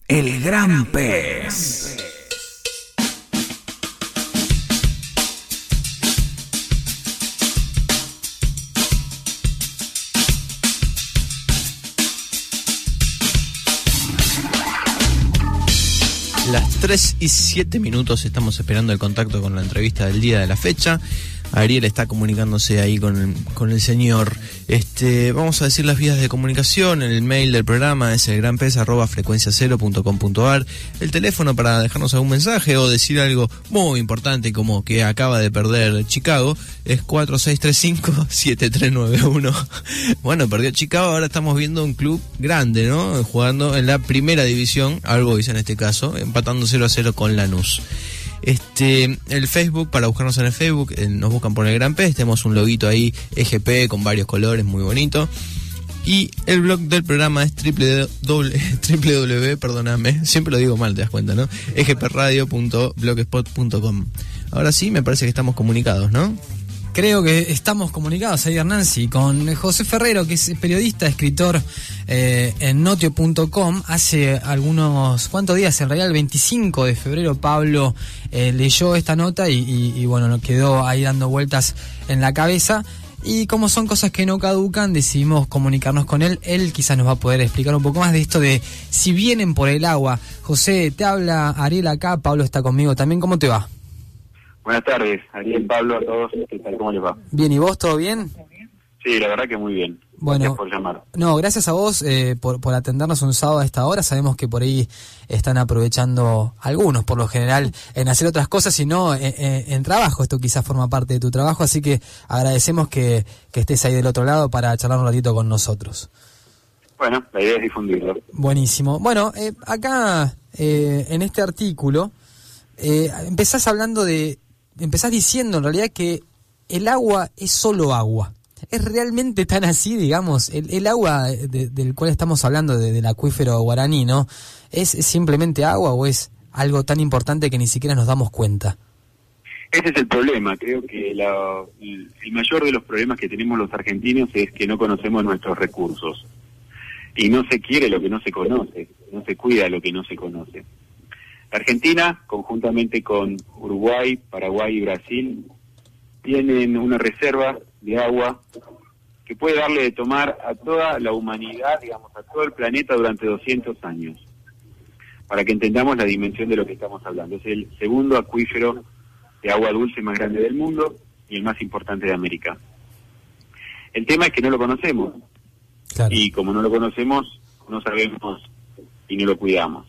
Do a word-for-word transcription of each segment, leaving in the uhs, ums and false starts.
El Gran Pez. Las tres y siete minutos estamos esperando el contacto con la entrevista del día de la fecha. Ariel está comunicándose ahí con el, con el señor. Este, vamos a decir las vías de comunicación. El mail del programa es el gran pez arroba frecuencia cero punto com punto a r. El teléfono para dejarnos algún mensaje o decir algo muy importante como que acaba de perder Chicago es cuatro seis tres cinco siete tres nueve uno. Bueno, perdió Chicago, ahora estamos viendo un club grande, ¿no? Jugando en la primera división, All Boys en este caso, empatando cero a cero con Lanús. Este, el Facebook, para buscarnos en el Facebook, eh, nos buscan por el Gran Pez, tenemos un loguito ahí, E G P, con varios colores, muy bonito. Y el blog del programa es www, perdóname, siempre lo digo mal, te das cuenta, ¿no? e g p radio punto blogspot punto com. Ahora sí, me parece que estamos comunicados, ¿no? Creo que estamos comunicados ahí, Hernán, sí, con José Ferrero, que es periodista, escritor eh, en notio punto com. Hace algunos, ¿cuántos días? En realidad el veinticinco de febrero Pablo eh, leyó esta nota y, y, y bueno, nos quedó ahí dando vueltas en la cabeza. Y como son cosas que no caducan, decidimos comunicarnos con él. Él quizás nos va a poder explicar un poco más de esto de si vienen por el agua. José, te habla Ariel acá, Pablo está conmigo también. ¿Cómo te va? Buenas tardes, Ariel, Pablo, a todos. ¿Qué tal? ¿Cómo les va? Bien, ¿y vos todo bien? Sí, la verdad que muy bien. Bueno, gracias por llamar. No, gracias a vos eh, por, por atendernos un sábado a esta hora. Sabemos que por ahí están aprovechando algunos, por lo general, en hacer otras cosas y no en, en, en trabajo. Esto quizás forma parte de tu trabajo, así que agradecemos que, que estés ahí del otro lado para charlar un ratito con nosotros. Bueno, la idea es difundirlo. Buenísimo. Bueno, eh, acá eh, en este artículo eh, empezás hablando de... Empezás diciendo en realidad que el agua es solo agua. ¿Es realmente tan así, digamos? El, el agua de, del cual estamos hablando, de, del acuífero guaraní, ¿no? ¿Es simplemente agua o es algo tan importante que ni siquiera nos damos cuenta? Ese es el problema. Creo que la, el mayor de los problemas que tenemos los argentinos es que no conocemos nuestros recursos. Y no se quiere lo que no se conoce, no se cuida lo que no se conoce. Argentina, conjuntamente con Uruguay, Paraguay y Brasil, tienen una reserva de agua que puede darle de tomar a toda la humanidad, digamos, a todo el planeta durante doscientos años. Para que entendamos la dimensión de lo que estamos hablando. Es el segundo acuífero de agua dulce más grande del mundo y el más importante de América. El tema es que no lo conocemos. Claro. Y como no lo conocemos, no sabemos y no lo cuidamos.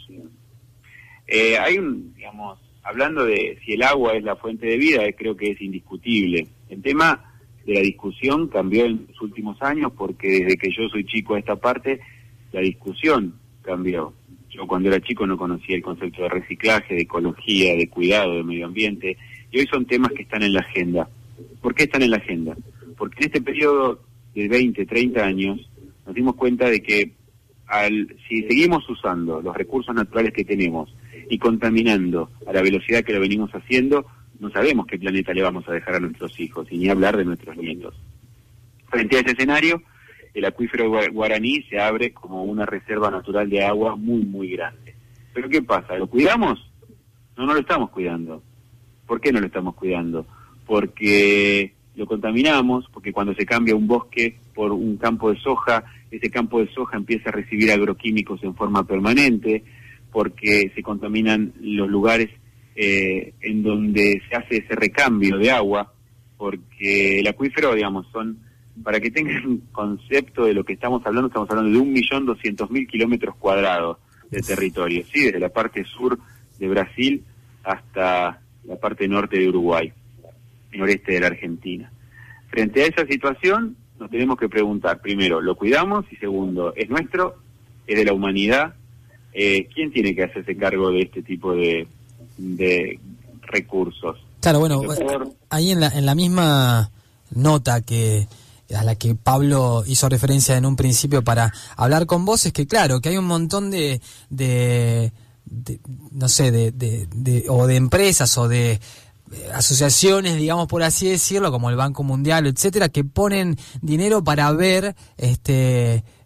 Eh, hay un, digamos, hablando de si el agua es la fuente de vida, eh, creo que es indiscutible. El tema de la discusión cambió en los últimos años porque desde que yo soy chico a esta parte, la discusión cambió. Yo cuando era chico no conocía el concepto de reciclaje, de ecología, de cuidado, de medio ambiente, y hoy son temas que están en la agenda. ¿Por qué están en la agenda? Porque en este periodo de veinte, treinta años nos dimos cuenta de que al, si seguimos usando los recursos naturales que tenemos y contaminando a la velocidad que lo venimos haciendo, no sabemos qué planeta le vamos a dejar a nuestros hijos, y ni hablar de nuestros nietos. Frente a ese escenario, el acuífero guaraní se abre como una reserva natural de agua muy, muy grande. ¿Pero qué pasa? ¿Lo cuidamos? No, no lo estamos cuidando. ¿Por qué no lo estamos cuidando? Porque lo contaminamos, porque cuando se cambia un bosque por un campo de soja, ese campo de soja empieza a recibir agroquímicos en forma permanente, porque se contaminan los lugares eh, en donde se hace ese recambio de agua, porque el acuífero, digamos, son, para que tengan un concepto de lo que estamos hablando, estamos hablando de un millón doscientos mil kilómetros cuadrados de territorio, sí, desde la parte sur de Brasil hasta la parte norte de Uruguay, noreste de la Argentina. Frente a esa situación, nos tenemos que preguntar, primero, ¿lo cuidamos? Y segundo, ¿es nuestro? ¿Es de la humanidad? Eh, ¿Quién tiene que hacerse cargo de este tipo de, de recursos? Claro, bueno, por... ahí en la, en la misma nota que a la que Pablo hizo referencia en un principio para hablar con vos, es que claro, que hay un montón de, de, de no sé, de, de, de, o de empresas o de asociaciones, digamos por así decirlo, como el Banco Mundial, etcétera, que ponen dinero para ver este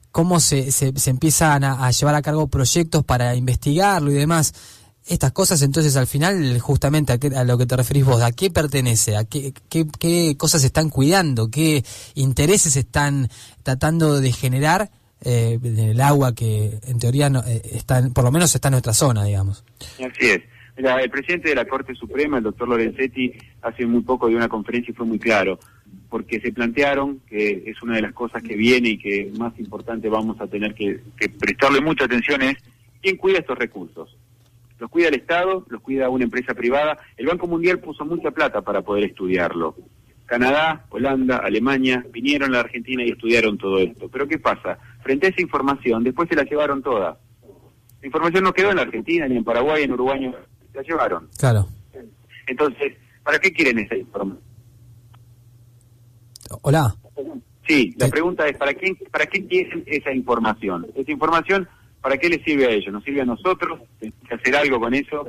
cómo se, se, se empiezan a, a llevar a cabo proyectos para investigarlo y demás. Estas cosas, entonces, al final, justamente a, qué, a lo que te referís vos, ¿a qué pertenece? ¿A qué, qué, qué cosas se están cuidando? ¿Qué intereses están tratando de generar eh, en el agua que, en teoría, no, eh, está, por lo menos está en nuestra zona, digamos? Así es. Mira, el presidente de la Corte Suprema, el doctor Lorenzetti, hace muy poco dio una conferencia y fue muy claro, porque se plantearon que es una de las cosas que viene y que más importante vamos a tener que, que prestarle mucha atención es quién cuida estos recursos. Los cuida el Estado, los cuida una empresa privada. El Banco Mundial puso mucha plata para poder estudiarlo. Canadá, Holanda, Alemania vinieron a la Argentina y estudiaron todo esto. Pero ¿qué pasa? Frente a esa información, después se la llevaron toda. La información no quedó en la Argentina, ni en Paraguay, en Uruguay, se la llevaron. Claro. Entonces, ¿para qué quieren esa información? Hola. Sí, la pregunta es, ¿para qué, para qué quieren esa información? Esa información, ¿para qué les sirve a ellos? ¿Nos sirve a nosotros? ¿Tenemos que hacer algo con eso?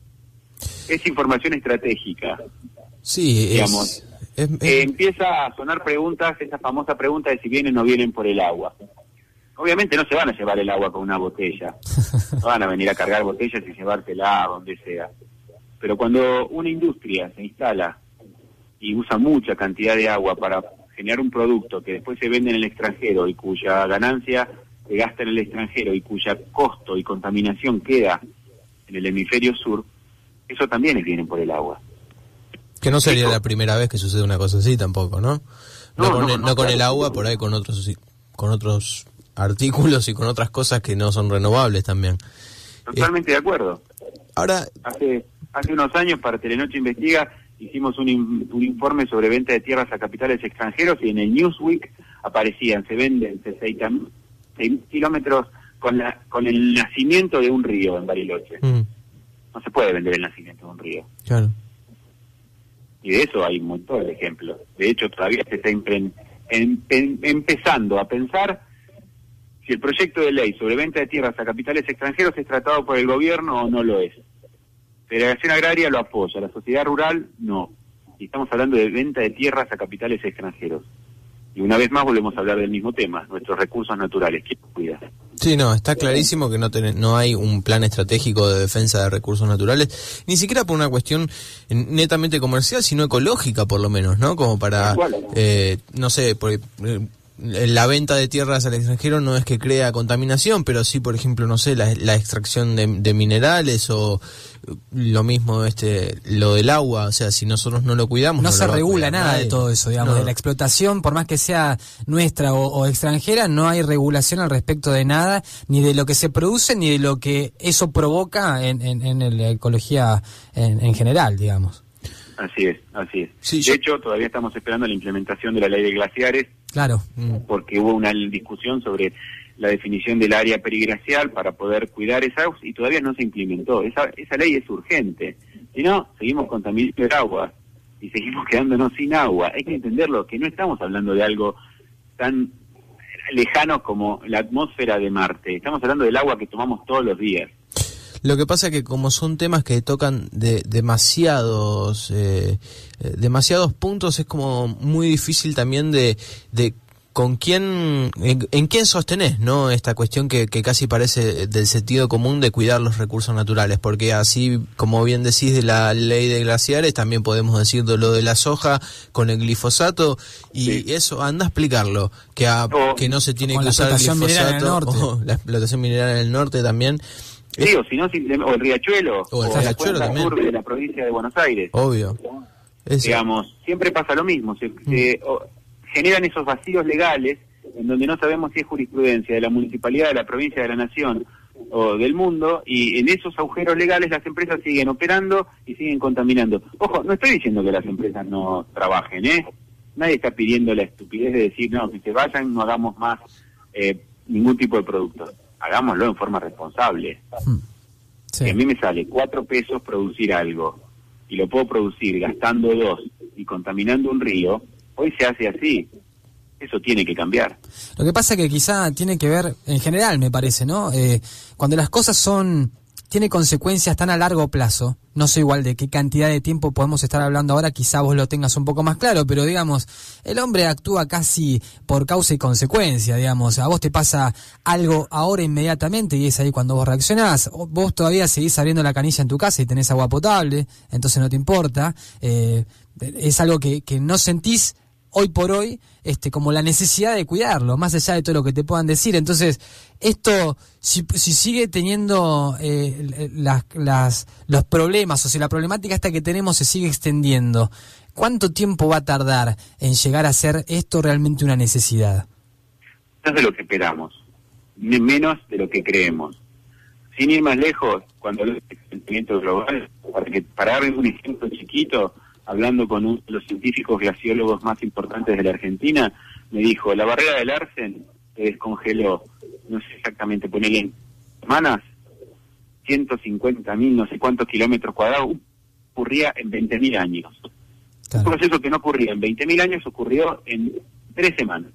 Es información estratégica. Sí, digamos. Es, es, eh, empieza a sonar preguntas, esa famosa pregunta de si vienen o no vienen por el agua. Obviamente no se van a llevar el agua con una botella. No van a venir a cargar botellas y llevártela a donde sea. Pero cuando una industria se instala y usa mucha cantidad de agua para generar un producto que después se vende en el extranjero y cuya ganancia se gasta en el extranjero y cuya costo y contaminación queda en el hemisferio sur, eso también es vienen por el agua. Que no sería la primera vez que sucede una cosa así tampoco, ¿no? No, no, con, no, el, no, no con claro. el agua, por ahí con otros con otros artículos y con otras cosas que no son renovables también. Totalmente eh, de acuerdo. Ahora, hace hace unos años para Telenoche Investiga hicimos un, in, un informe sobre venta de tierras a capitales extranjeros y en el Newsweek aparecían, se venden seis kilómetros con la con el nacimiento de un río en Bariloche. Mm. No se puede vender el nacimiento de un río. Claro. Y de eso hay un montón de ejemplos. De hecho, todavía se está en, en, en, empezando a pensar si el proyecto de ley sobre venta de tierras a capitales extranjeros es tratado por el gobierno o no lo es. Federación Agraria lo apoya, la sociedad rural no. Y estamos hablando de venta de tierras a capitales extranjeros. Y una vez más volvemos a hablar del mismo tema, nuestros recursos naturales. ¿Quién los cuida? Sí, no, está clarísimo que no ten, no hay un plan estratégico de defensa de recursos naturales, ni siquiera por una cuestión netamente comercial, sino ecológica por lo menos, ¿no? Como para, eh, no sé, por, eh, la venta de tierras al extranjero no es que crea contaminación, pero sí, por ejemplo, no sé, la, la extracción de, de minerales o lo mismo este lo del agua, o sea, si nosotros no lo cuidamos... No, no se regula nada nadie. De todo eso, digamos, no. De la explotación, por más que sea nuestra o, o extranjera, no hay regulación al respecto de nada, ni de lo que se produce, ni de lo que eso provoca en, en, en la ecología en, en general, digamos. Así es, así es. Sí, de yo... hecho, todavía estamos esperando la implementación de la ley de glaciares. Claro. Porque hubo una discusión sobre la definición del área periglacial para poder cuidar esa agua y todavía no se implementó. Esa, esa ley es urgente. Si no, seguimos contaminando el agua y seguimos quedándonos sin agua. Hay que entenderlo, que no estamos hablando de algo tan lejano como la atmósfera de Marte. Estamos hablando del agua que tomamos todos los días. Lo que pasa es que como son temas que tocan de demasiados eh, demasiados puntos, es como muy difícil también de, de con quién, en, en quién sostenés, ¿no? Esta cuestión que, que casi parece del sentido común de cuidar los recursos naturales, porque así, como bien decís de la ley de glaciares, también podemos decir de lo de la soja con el glifosato, y sí. Eso, anda a explicarlo, que, a, oh, que no se tiene que usar el glifosato, o la explotación mineral en el norte también. Sí, o si no, o el riachuelo, o el o riachuelo la también. Sur de la provincia de Buenos Aires. Obvio. Eso. Digamos, siempre pasa lo mismo, se, mm. se o, generan esos vacíos legales en donde no sabemos si es jurisprudencia de la municipalidad, de la provincia, de la nación o del mundo, y en esos agujeros legales las empresas siguen operando y siguen contaminando. Ojo, no estoy diciendo que las empresas no trabajen, ¿eh? Nadie está pidiendo la estupidez de decir, no, que se vayan, no hagamos más eh, ningún tipo de producto. Hagámoslo en forma responsable. Sí. Si a mí me sale cuatro pesos producir algo y lo puedo producir gastando dos y contaminando un río, hoy se hace así. Eso tiene que cambiar. Lo que pasa es que quizá tiene que ver, en general me parece, ¿no? Eh, cuando las cosas son tiene consecuencias tan a largo plazo. No sé igual de qué cantidad de tiempo podemos estar hablando ahora, quizá vos lo tengas un poco más claro, pero digamos, el hombre actúa casi por causa y consecuencia, digamos. A vos te pasa algo ahora inmediatamente y es ahí cuando vos reaccionás. Vos todavía seguís abriendo la canilla en tu casa y tenés agua potable, entonces no te importa. Eh, es algo que, que no sentís hoy por hoy, este, como la necesidad de cuidarlo, más allá de todo lo que te puedan decir. Entonces, esto, si, si sigue teniendo eh, las, las, los problemas, o si la problemática esta que tenemos se sigue extendiendo, ¿cuánto tiempo va a tardar en llegar a ser esto realmente una necesidad? Más de lo que esperamos, menos de lo que creemos. Sin ir más lejos, cuando el calentamiento global, para, que, para darles un ejemplo chiquito, hablando con uno de los científicos glaciólogos más importantes de la Argentina, me dijo, la barrera del Larsen se descongeló, no sé exactamente, ponele en semanas, ciento cincuenta mil, no sé cuántos kilómetros cuadrados, ocurría en veinte mil años. Claro. Un proceso que no ocurría en veinte mil años ocurrió en tres semanas.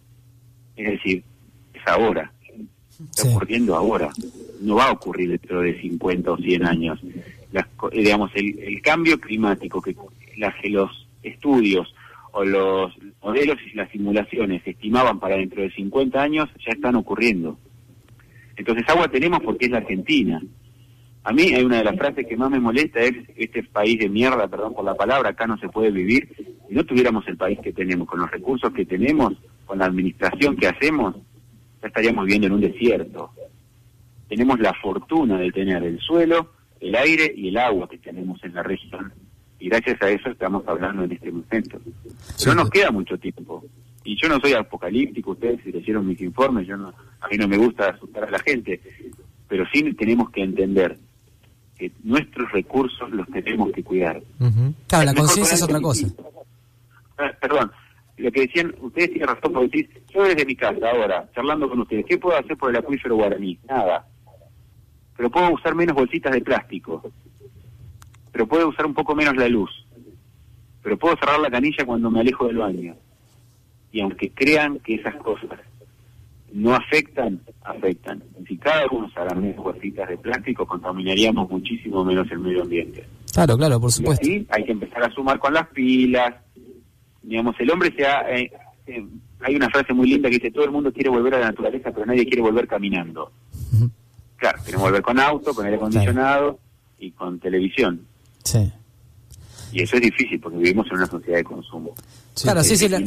Es decir, es ahora, está sí. ocurriendo ahora, no va a ocurrir dentro de cincuenta o cien años. Las, digamos, el, el cambio climático que las, los estudios o los modelos y las simulaciones estimaban para dentro de cincuenta años ya están ocurriendo. Entonces agua tenemos porque es la Argentina. A mí hay una de las frases que más me molesta es este país de mierda, perdón por la palabra, acá no se puede vivir. Si no tuviéramos el país que tenemos, con los recursos que tenemos, con la administración que hacemos, ya estaríamos viviendo en un desierto. Tenemos la fortuna de tener el suelo, el aire y el agua que tenemos en la región, y gracias a eso estamos hablando en este momento. Pero no nos queda mucho tiempo, y yo no soy apocalíptico, ustedes si leyeron mis informes, yo no, a mí no me gusta asustar a la gente, pero sí tenemos que entender que nuestros recursos los tenemos que cuidar. Uh-huh. Claro, la conciencia es otra cosa. Ah, perdón, lo que decían, ustedes tienen razón por decir, yo desde mi casa ahora, charlando con ustedes, ¿qué puedo hacer por el acuífero guaraní? Nada. Pero puedo usar menos bolsitas de plástico, pero puedo usar un poco menos la luz, pero puedo cerrar la canilla cuando me alejo del baño. Y aunque crean que esas cosas no afectan, afectan. Si cada uno usara menos bolsitas de plástico, contaminaríamos muchísimo menos el medio ambiente. Claro, claro, por supuesto. Y así hay que empezar a sumar con las pilas. Digamos, el hombre se ha... Eh, eh, hay una frase muy linda que dice, todo el mundo quiere volver a la naturaleza, pero nadie quiere volver caminando. Uh-huh. Claro, queremos volver con auto, con aire acondicionado, claro, y con televisión. Sí. Y eso es difícil porque vivimos en una sociedad de consumo. Sí. Claro, sí, sí. La...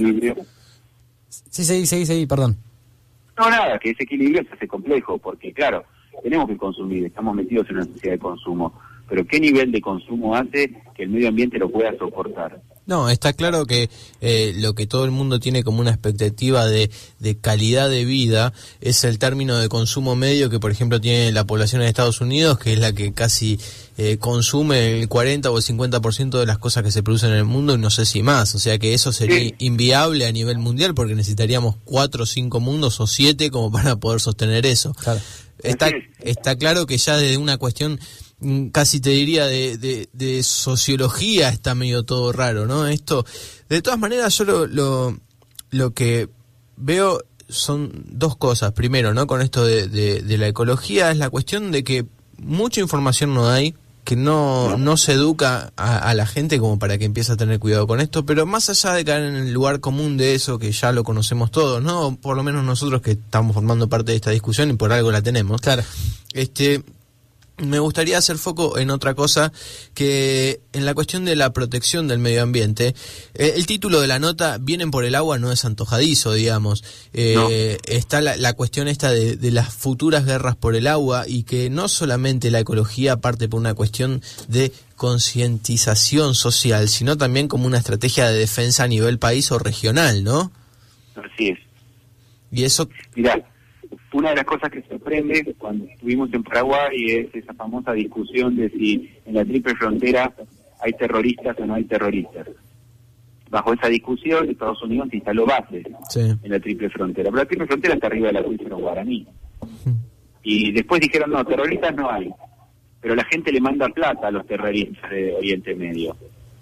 Sí, seguí, seguí, seguí, perdón. No, nada, que ese equilibrio se hace complejo porque, claro, tenemos que consumir, estamos metidos en una sociedad de consumo, pero ¿qué nivel de consumo hace que el medio ambiente lo pueda soportar? No, está claro que eh, lo que todo el mundo tiene como una expectativa de, de calidad de vida es el término de consumo medio que, por ejemplo, tiene la población en Estados Unidos, que es la que casi eh, consume el cuarenta o el cincuenta por ciento de las cosas que se producen en el mundo, y no sé si más. O sea que eso sería sí. inviable a nivel mundial porque necesitaríamos cuatro o cinco mundos o siete como para poder sostener eso. Claro. Está, está claro que ya desde una cuestión... casi te diría de, de, de sociología está medio todo raro, ¿no? Esto, de todas maneras, yo lo, lo, lo que veo son dos cosas. Primero, ¿no? Con esto de, de, de la ecología es la cuestión de que mucha información no hay, que no, no se educa a, a la gente como para que empiece a tener cuidado con esto, pero más allá de caer en el lugar común de eso, que ya lo conocemos todos, ¿no? Por lo menos nosotros que estamos formando parte de esta discusión y por algo la tenemos. Claro. Este... Me gustaría hacer foco en otra cosa, que en la cuestión de la protección del medio ambiente. Eh, el título de la nota, Vienen por el agua, no es antojadizo, digamos. Eh, no. Está la, la cuestión esta de, de las futuras guerras por el agua, y que no solamente la ecología parte por una cuestión de concientización social, sino también como una estrategia de defensa a nivel país o regional, ¿no? Así es. Y eso... Mirá, una de las cosas que sorprende cuando estuvimos en Paraguay es esa famosa discusión de si en la triple frontera hay terroristas o no hay terroristas. Bajo esa discusión, Estados Unidos instaló bases sí. en la triple frontera. Pero la triple frontera está arriba del acuífero guaraní. Sí. Y después dijeron, no, terroristas no hay. Pero la gente le manda plata a los terroristas de Oriente Medio.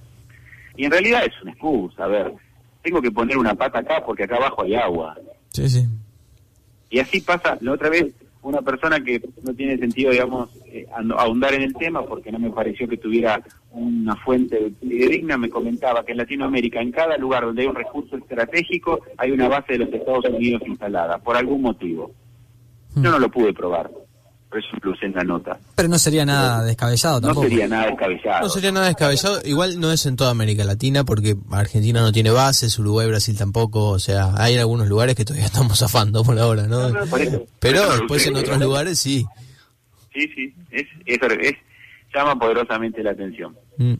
Y en realidad es una excusa. A ver, tengo que poner una pata acá porque acá abajo hay agua. Sí, sí. Y así pasa, la otra vez una persona que no tiene sentido, digamos, eh, ahondar en el tema, porque no me pareció que tuviera una fuente digna, me comentaba que en Latinoamérica, en cada lugar donde hay un recurso estratégico, hay una base de los Estados Unidos instalada, por algún motivo. Yo no lo pude probar, por eso lo usé en la nota. Pero no sería nada descabellado tampoco. No sería nada descabellado. No sería nada descabellado, igual no es en toda América Latina, porque Argentina no tiene bases, Uruguay y Brasil tampoco, o sea, hay algunos lugares que todavía estamos zafando por ahora, ¿no? no, no por eso, Pero por eso después en otros lugares sí. Sí, sí, es, es, es, llama poderosamente la atención. Mm.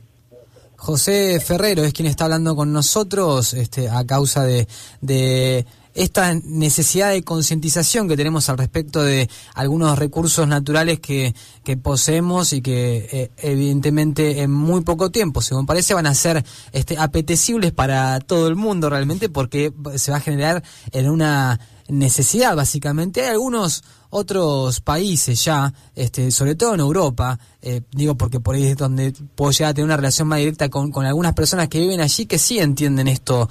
José Ferrero es quien está hablando con nosotros este, a causa de... de esta necesidad de concientización que tenemos al respecto de algunos recursos naturales que, que poseemos y que eh, evidentemente en muy poco tiempo, según parece, van a ser este, apetecibles para todo el mundo realmente, porque se va a generar en una necesidad básicamente. Hay algunos otros países ya, este, sobre todo en Europa, eh, digo porque por ahí es donde puedo llegar a tener una relación más directa con, con algunas personas que viven allí, que sí entienden esto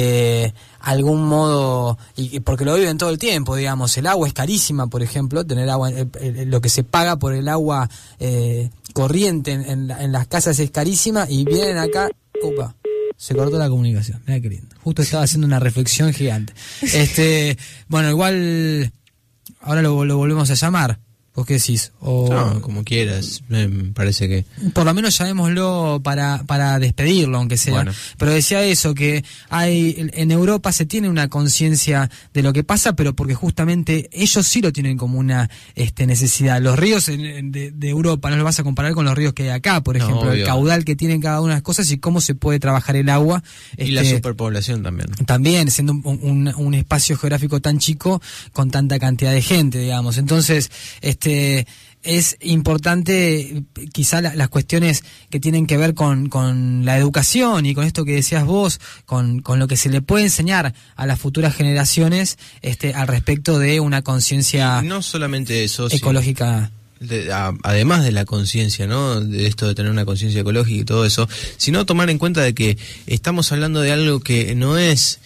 de algún modo, y, y porque lo viven todo el tiempo, digamos. El agua es carísima, por ejemplo, tener agua, eh, eh, lo que se paga por el agua eh, corriente en, en, la, en las casas es carísima, y vienen acá, upa, se cortó la comunicación, mira qué lindo. Justo estaba haciendo una reflexión gigante. Este, bueno, igual ahora lo, lo volvemos a llamar. ¿Vos qué decís? O, no, como quieras, me parece que... Por lo menos llamémoslo para, para despedirlo, aunque sea. Bueno. Pero decía eso, que hay en Europa se tiene una conciencia de lo que pasa, pero porque justamente ellos sí lo tienen como una este, necesidad. Los ríos en, de, de Europa no los vas a comparar con los ríos que hay acá, por ejemplo, no, el caudal que tienen cada una de las cosas y cómo se puede trabajar el agua. Y este, la superpoblación también. También, siendo un, un, un espacio geográfico tan chico con tanta cantidad de gente, digamos. Entonces, este Este, es importante quizá la, las cuestiones que tienen que ver con, con la educación y con esto que decías vos, con, con lo que se le puede enseñar a las futuras generaciones este, al respecto de una conciencia no solamente eso, ecológica. Sí. De, a, además de la conciencia, ¿no? De esto de tener una conciencia ecológica y todo eso, sino tomar en cuenta de que estamos hablando de algo que no es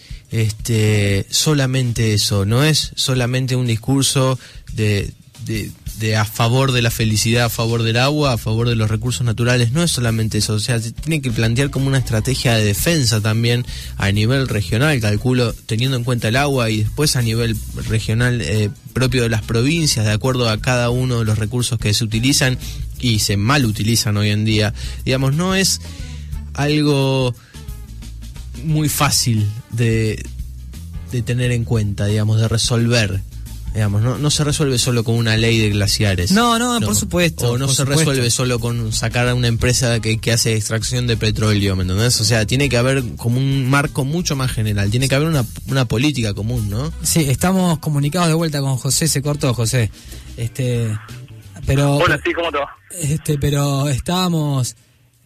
este solamente eso, no es solamente un discurso de... de de a favor de la felicidad, a favor del agua, a favor de los recursos naturales, no es solamente eso, o sea, se tiene que plantear como una estrategia de defensa también a nivel regional, calculo, teniendo en cuenta el agua, y después a nivel regional eh, propio de las provincias, de acuerdo a cada uno de los recursos que se utilizan y se mal utilizan hoy en día. Digamos, no es algo muy fácil de, de tener en cuenta, digamos, de resolver. Digamos, no, no se resuelve solo con una ley de glaciares. No, no, no. por supuesto. O no se supuesto. resuelve solo con sacar a una empresa que, que hace extracción de petróleo, ¿me entendés? O sea, tiene que haber como un marco mucho más general, tiene que haber una, una política común, ¿no? Sí, estamos comunicados de vuelta con José, se cortó José. Este, pero... Hola, sí, ¿cómo te va? Este, pero estábamos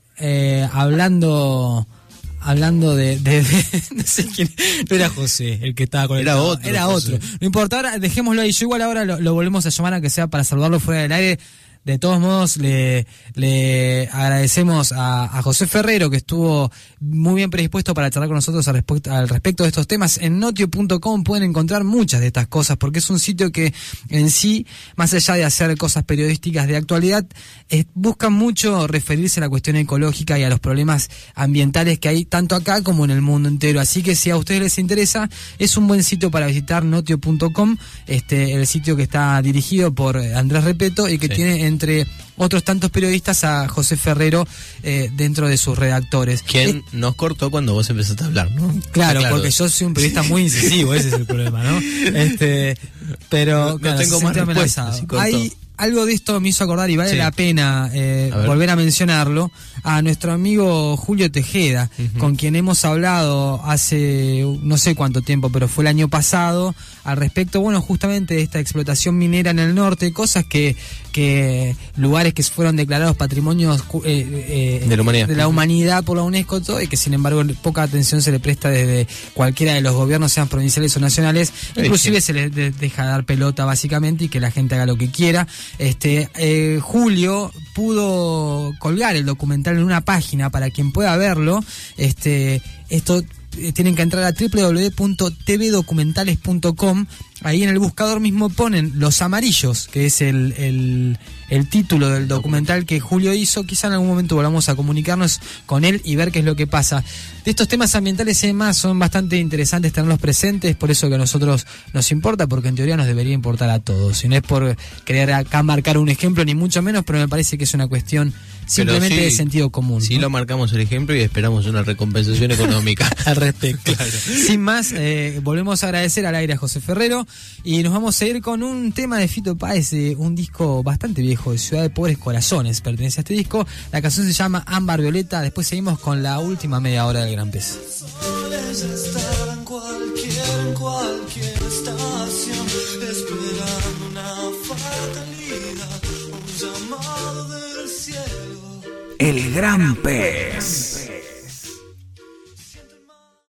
eh, hablando... Hablando de, de, de no sé quién, no era José el que estaba con el era otro, era José. otro. No importa, ahora dejémoslo ahí. Yo igual ahora lo, lo volvemos a llamar a que sea para saludarlo fuera del aire. De todos modos, le, le agradecemos a, a José Ferrero, que estuvo muy bien predispuesto para charlar con nosotros al respecto, al respecto de estos temas. En notio punto com pueden encontrar muchas de estas cosas, porque es un sitio que en sí, más allá de hacer cosas periodísticas de actualidad, eh, buscan mucho referirse a la cuestión ecológica y a los problemas ambientales que hay tanto acá como en el mundo entero. Así que si a ustedes les interesa, es un buen sitio para visitar, notio punto com, este, el sitio que está dirigido por Andrés Repeto y que sí. tiene entre otros tantos periodistas a José Ferrero eh, dentro de sus redactores. ¿Quién eh, nos cortó cuando vos empezaste a hablar, no? Claro, claro, porque yo soy un periodista muy incisivo, ese es el problema, ¿no? Este, pero no, claro, no tengo más respuestas. Si Hay algo de esto me hizo acordar y vale sí. la pena eh, a volver a mencionarlo, a nuestro amigo Julio Tejeda, uh-huh. con quien hemos hablado hace no sé cuánto tiempo, pero fue el año pasado, al respecto, bueno, justamente de esta explotación minera en el norte, cosas que, que lugares que fueron declarados patrimonios eh, eh, de la humanidad, de la humanidad por la UNESCO, todo, y que sin embargo poca atención se le presta desde cualquiera de los gobiernos, sean provinciales o nacionales, inclusive sí. se les de, deja dar pelota básicamente y que la gente haga lo que quiera. Este eh, Julio pudo colgar el documental en una página para quien pueda verlo. Este esto eh, tienen que entrar a doble u doble u doble u punto t v documentales punto com. Ahí en el buscador mismo ponen Los Amarillos, que es el, el, el título del documental que Julio hizo. Quizá en algún momento volvamos a comunicarnos con él y ver qué es lo que pasa. De estos temas ambientales y demás son bastante interesantes tenerlos presentes, por eso que a nosotros nos importa, porque en teoría nos debería importar a todos. Y no es por querer acá marcar un ejemplo, ni mucho menos, pero me parece que es una cuestión simplemente sí, de sentido común. Sí, ¿no? Lo marcamos el ejemplo y esperamos una recompensación económica al respecto. Claro. Sin más, eh, volvemos a agradecer al aire a José Ferrero y nos vamos a ir con un tema de Fito Páez, de un disco bastante viejo, de Ciudad de Pobres Corazones, pertenece a este disco. La canción se llama Ámbar Violeta. Después seguimos con la última media hora del Gran Pez. En cualquier, en cualquier estación, esperando una fatalidad, un llamado del cielo. El Gran Pez.